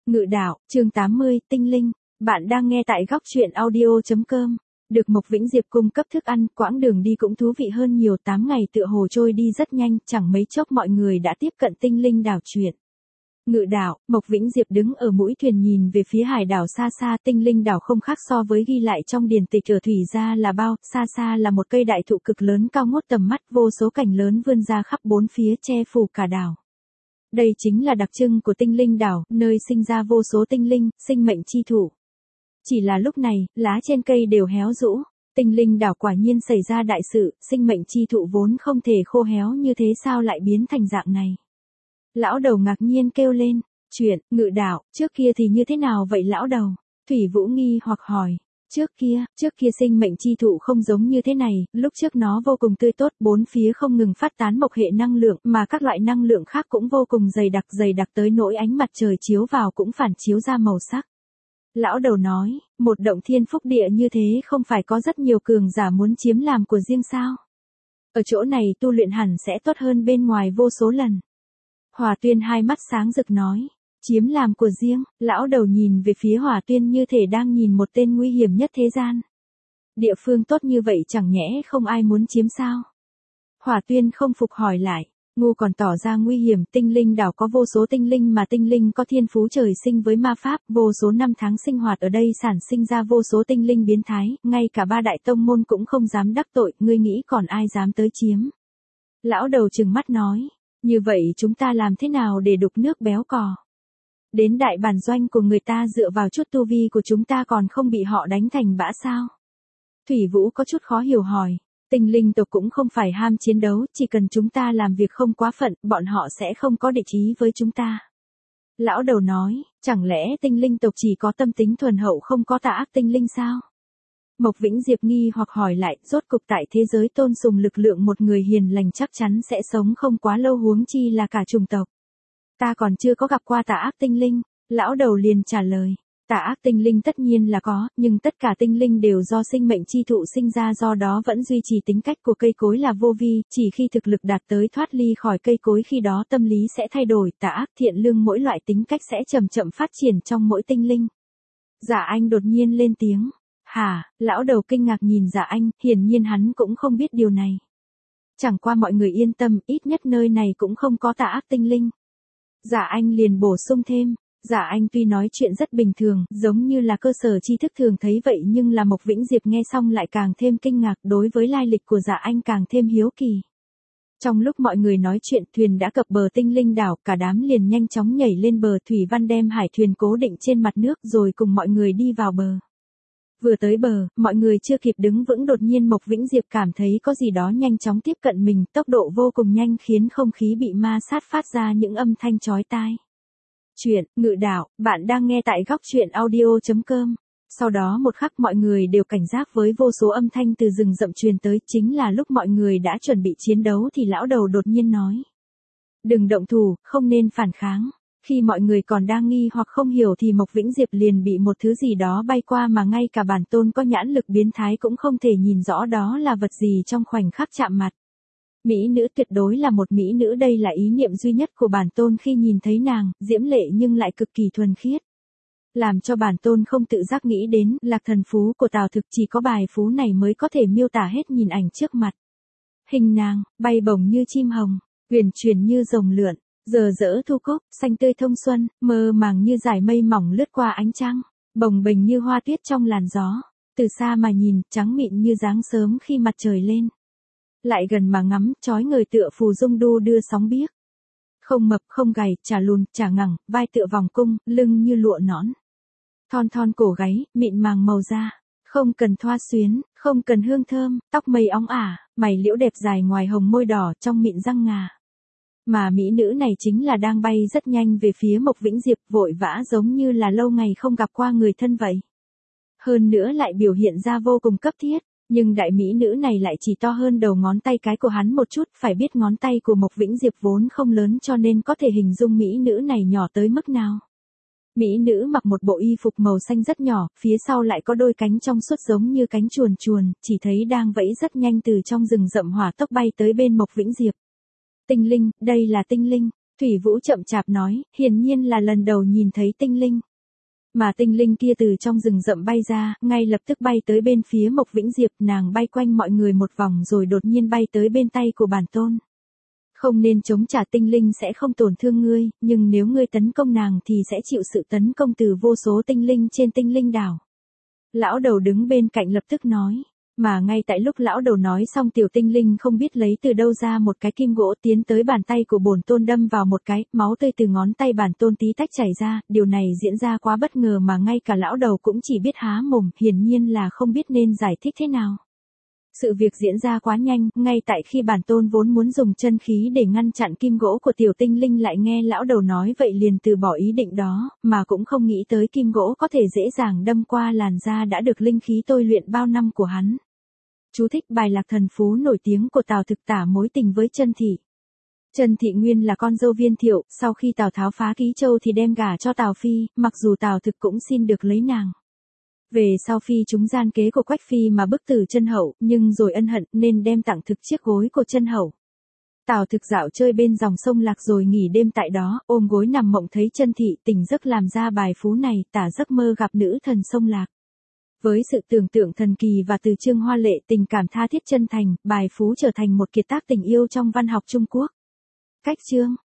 Ngự đạo, chương 80, tinh linh. Bạn đang nghe tại góc truyện audio.com. Được Mộc Vĩnh Diệp cung cấp thức ăn, quãng đường đi cũng thú vị hơn nhiều. 8 ngày tựa hồ trôi đi rất nhanh, chẳng mấy chốc mọi người đã tiếp cận tinh linh đảo chuyện. Ngự đảo, Mộc Vĩnh Diệp đứng ở mũi thuyền nhìn về phía hải đảo xa xa. Tinh linh đảo không khác so với ghi lại trong điển tịch ở thủy gia là bao. Xa xa là một cây đại thụ cực lớn cao ngút tầm mắt, vô số cành lớn vươn ra khắp bốn phía che phủ cả đảo. Đây chính là đặc trưng của tinh linh đảo, nơi sinh ra vô số tinh linh, sinh mệnh chi thủ. Chỉ là lúc này, lá trên cây đều héo rũ. Tinh linh đảo quả nhiên xảy ra đại sự, sinh mệnh chi thụ vốn không thể khô héo như thế sao lại biến thành dạng này. Lão đầu ngạc nhiên kêu lên, chuyện, ngự đảo, trước kia thì như thế nào vậy lão đầu? Thủy Vũ nghi hoặc hỏi. Trước kia sinh mệnh chi thụ không giống như thế này, lúc trước nó vô cùng tươi tốt, bốn phía không ngừng phát tán mộc hệ năng lượng, mà các loại năng lượng khác cũng vô cùng dày đặc tới nỗi ánh mặt trời chiếu vào cũng phản chiếu ra màu sắc. Lão đầu nói, một động thiên phúc địa như thế không phải có rất nhiều cường giả muốn chiếm làm của riêng sao? Ở chỗ này tu luyện hẳn sẽ tốt hơn bên ngoài vô số lần. Hỏa Tuyên hai mắt sáng rực nói. Chiếm làm của riêng, lão đầu nhìn về phía Hỏa Tuyên như thể đang nhìn một tên nguy hiểm nhất thế gian. Địa phương tốt như vậy chẳng nhẽ không ai muốn chiếm sao? Hỏa Tuyên không phục hỏi lại, ngu còn tỏ ra nguy hiểm. Tinh linh đảo có vô số tinh linh mà tinh linh có thiên phú trời sinh với ma pháp, vô số năm tháng sinh hoạt ở đây sản sinh ra vô số tinh linh biến thái, ngay cả ba đại tông môn cũng không dám đắc tội, ngươi nghĩ còn ai dám tới chiếm? Lão đầu trừng mắt nói, như vậy chúng ta làm thế nào để đục nước béo cò? Đến đại bản doanh của người ta dựa vào chút tu vi của chúng ta còn không bị họ đánh thành bã sao? Thủy Vũ có chút khó hiểu hỏi, tinh linh tộc cũng không phải ham chiến đấu, chỉ cần chúng ta làm việc không quá phận, bọn họ sẽ không có địch ý với chúng ta. Lão đầu nói, chẳng lẽ tinh linh tộc chỉ có tâm tính thuần hậu không có tà ác tinh linh sao? Mộc Vĩnh Diệp nghi hoặc hỏi lại, rốt cục tại thế giới tôn sùng lực lượng một người hiền lành chắc chắn sẽ sống không quá lâu huống chi là cả chủng tộc. Ta còn chưa có gặp qua tà ác tinh linh, lão đầu liền trả lời. Tà ác tinh linh tất nhiên là có, nhưng tất cả tinh linh đều do sinh mệnh chi thụ sinh ra, do đó vẫn duy trì tính cách của cây cối là vô vi, chỉ khi thực lực đạt tới thoát ly khỏi cây cối khi đó tâm lý sẽ thay đổi, tà ác thiện lương mỗi loại tính cách sẽ chậm chậm phát triển trong mỗi tinh linh. Dạ Anh đột nhiên lên tiếng. Hả, lão đầu kinh ngạc nhìn Dạ Anh, hiển nhiên hắn cũng không biết điều này. Chẳng qua mọi người yên tâm, ít nhất nơi này cũng không có tà ác tinh linh. Dạ Anh liền bổ sung thêm, Dạ Anh tuy nói chuyện rất bình thường, giống như là cơ sở tri thức thường thấy vậy, nhưng là Mộc Vĩnh Diệp nghe xong lại càng thêm kinh ngạc, đối với lai lịch của Dạ Anh càng thêm hiếu kỳ. Trong lúc mọi người nói chuyện, thuyền đã cập bờ tinh linh đảo, cả đám liền nhanh chóng nhảy lên bờ. Thủy Văn đem hải thuyền cố định trên mặt nước rồi cùng mọi người đi vào bờ. Vừa tới bờ, mọi người chưa kịp đứng vững đột nhiên Mộc Vĩnh Diệp cảm thấy có gì đó nhanh chóng tiếp cận mình, tốc độ vô cùng nhanh khiến không khí bị ma sát phát ra những âm thanh chói tai. Chuyện, ngự đảo, bạn đang nghe tại góc truyện audio.com. Sau đó một khắc mọi người đều cảnh giác với vô số âm thanh từ rừng rậm truyền tới, chính là lúc mọi người đã chuẩn bị chiến đấu thì lão đầu đột nhiên nói. Đừng động thủ, không nên phản kháng. Khi mọi người còn đang nghi hoặc không hiểu thì Mộc Vĩnh Diệp liền bị một thứ gì đó bay qua mà ngay cả bản tôn có nhãn lực biến thái cũng không thể nhìn rõ đó là vật gì trong khoảnh khắc chạm mặt. Mỹ nữ tuyệt đối là một mỹ nữ, đây là ý niệm duy nhất của bản tôn khi nhìn thấy nàng, diễm lệ nhưng lại cực kỳ thuần khiết. Làm cho bản tôn không tự giác nghĩ đến Lạc Thần Phú của Tào Thực, chỉ có bài phú này mới có thể miêu tả hết nhìn ảnh trước mặt. Hình nàng, bay bổng như chim hồng, huyền chuyển như rồng lượn. Giờ dỡ thu cúc, xanh tươi thông xuân, mơ màng như dải mây mỏng lướt qua ánh trăng, bồng bềnh như hoa tuyết trong làn gió, từ xa mà nhìn, trắng mịn như dáng sớm khi mặt trời lên. Lại gần mà ngắm, chói người tựa phù dung đu đưa sóng biếc. Không mập không gầy, chả lùn, chả ngẳng, vai tựa vòng cung, lưng như lụa nõn. Thon thon cổ gáy, mịn màng màu da, không cần thoa xuyến, không cần hương thơm, tóc mây óng ả, mày liễu đẹp dài ngoài hồng môi đỏ trong mịn răng ngà. Mà mỹ nữ này chính là đang bay rất nhanh về phía Mộc Vĩnh Diệp, vội vã giống như là lâu ngày không gặp qua người thân vậy. Hơn nữa lại biểu hiện ra vô cùng cấp thiết, nhưng đại mỹ nữ này lại chỉ to hơn đầu ngón tay cái của hắn một chút, phải biết ngón tay của Mộc Vĩnh Diệp vốn không lớn cho nên có thể hình dung mỹ nữ này nhỏ tới mức nào. Mỹ nữ mặc một bộ y phục màu xanh rất nhỏ, phía sau lại có đôi cánh trong suốt giống như cánh chuồn chuồn, chỉ thấy đang vẫy rất nhanh từ trong rừng rậm hỏa tốc bay tới bên Mộc Vĩnh Diệp. Tinh linh, đây là tinh linh. Thủy Vũ chậm chạp nói, hiển nhiên là lần đầu nhìn thấy tinh linh. Mà tinh linh kia từ trong rừng rậm bay ra, ngay lập tức bay tới bên phía Mộc Vĩnh Diệp, nàng bay quanh mọi người một vòng rồi đột nhiên bay tới bên tay của bản tôn. Không nên chống trả, tinh linh sẽ không tổn thương ngươi, nhưng nếu ngươi tấn công nàng thì sẽ chịu sự tấn công từ vô số tinh linh trên tinh linh đảo. Lão đầu đứng bên cạnh lập tức nói. Mà ngay tại lúc lão đầu nói xong, tiểu tinh linh không biết lấy từ đâu ra một cái kim gỗ tiến tới bàn tay của bổn tôn đâm vào một cái, máu tươi từ ngón tay bản tôn tí tách chảy ra, điều này diễn ra quá bất ngờ mà ngay cả lão đầu cũng chỉ biết há mồm, hiển nhiên là không biết nên giải thích thế nào. Sự việc diễn ra quá nhanh, ngay tại khi bản tôn vốn muốn dùng chân khí để ngăn chặn kim gỗ của tiểu tinh linh lại nghe lão đầu nói vậy liền từ bỏ ý định đó, mà cũng không nghĩ tới kim gỗ có thể dễ dàng đâm qua làn da đã được linh khí tôi luyện bao năm của hắn. Chú thích: bài lạc thần phú nổi tiếng của Tào Thực tả mối tình với Chân Thị. Chân Thị nguyên là con dâu Viên Thiệu, sau khi Tào Tháo phá Ký Châu thì đem gả cho Tào Phi, mặc dù Tào Thực cũng xin được lấy nàng. Về sau Phi chúng gian kế của Quách Phi mà bức tử Chân Hậu, nhưng rồi ân hận nên đem tặng Thực chiếc gối của Chân Hậu. Tào Thực dạo chơi bên dòng sông Lạc rồi nghỉ đêm tại đó, ôm gối nằm mộng thấy Chân Thị, tỉnh giấc làm ra bài phú này, tả giấc mơ gặp nữ thần sông Lạc. Với sự tưởng tượng thần kỳ và từ chương hoa lệ, tình cảm tha thiết chân thành, bài phú trở thành một kiệt tác tình yêu trong văn học Trung Quốc. Cách chương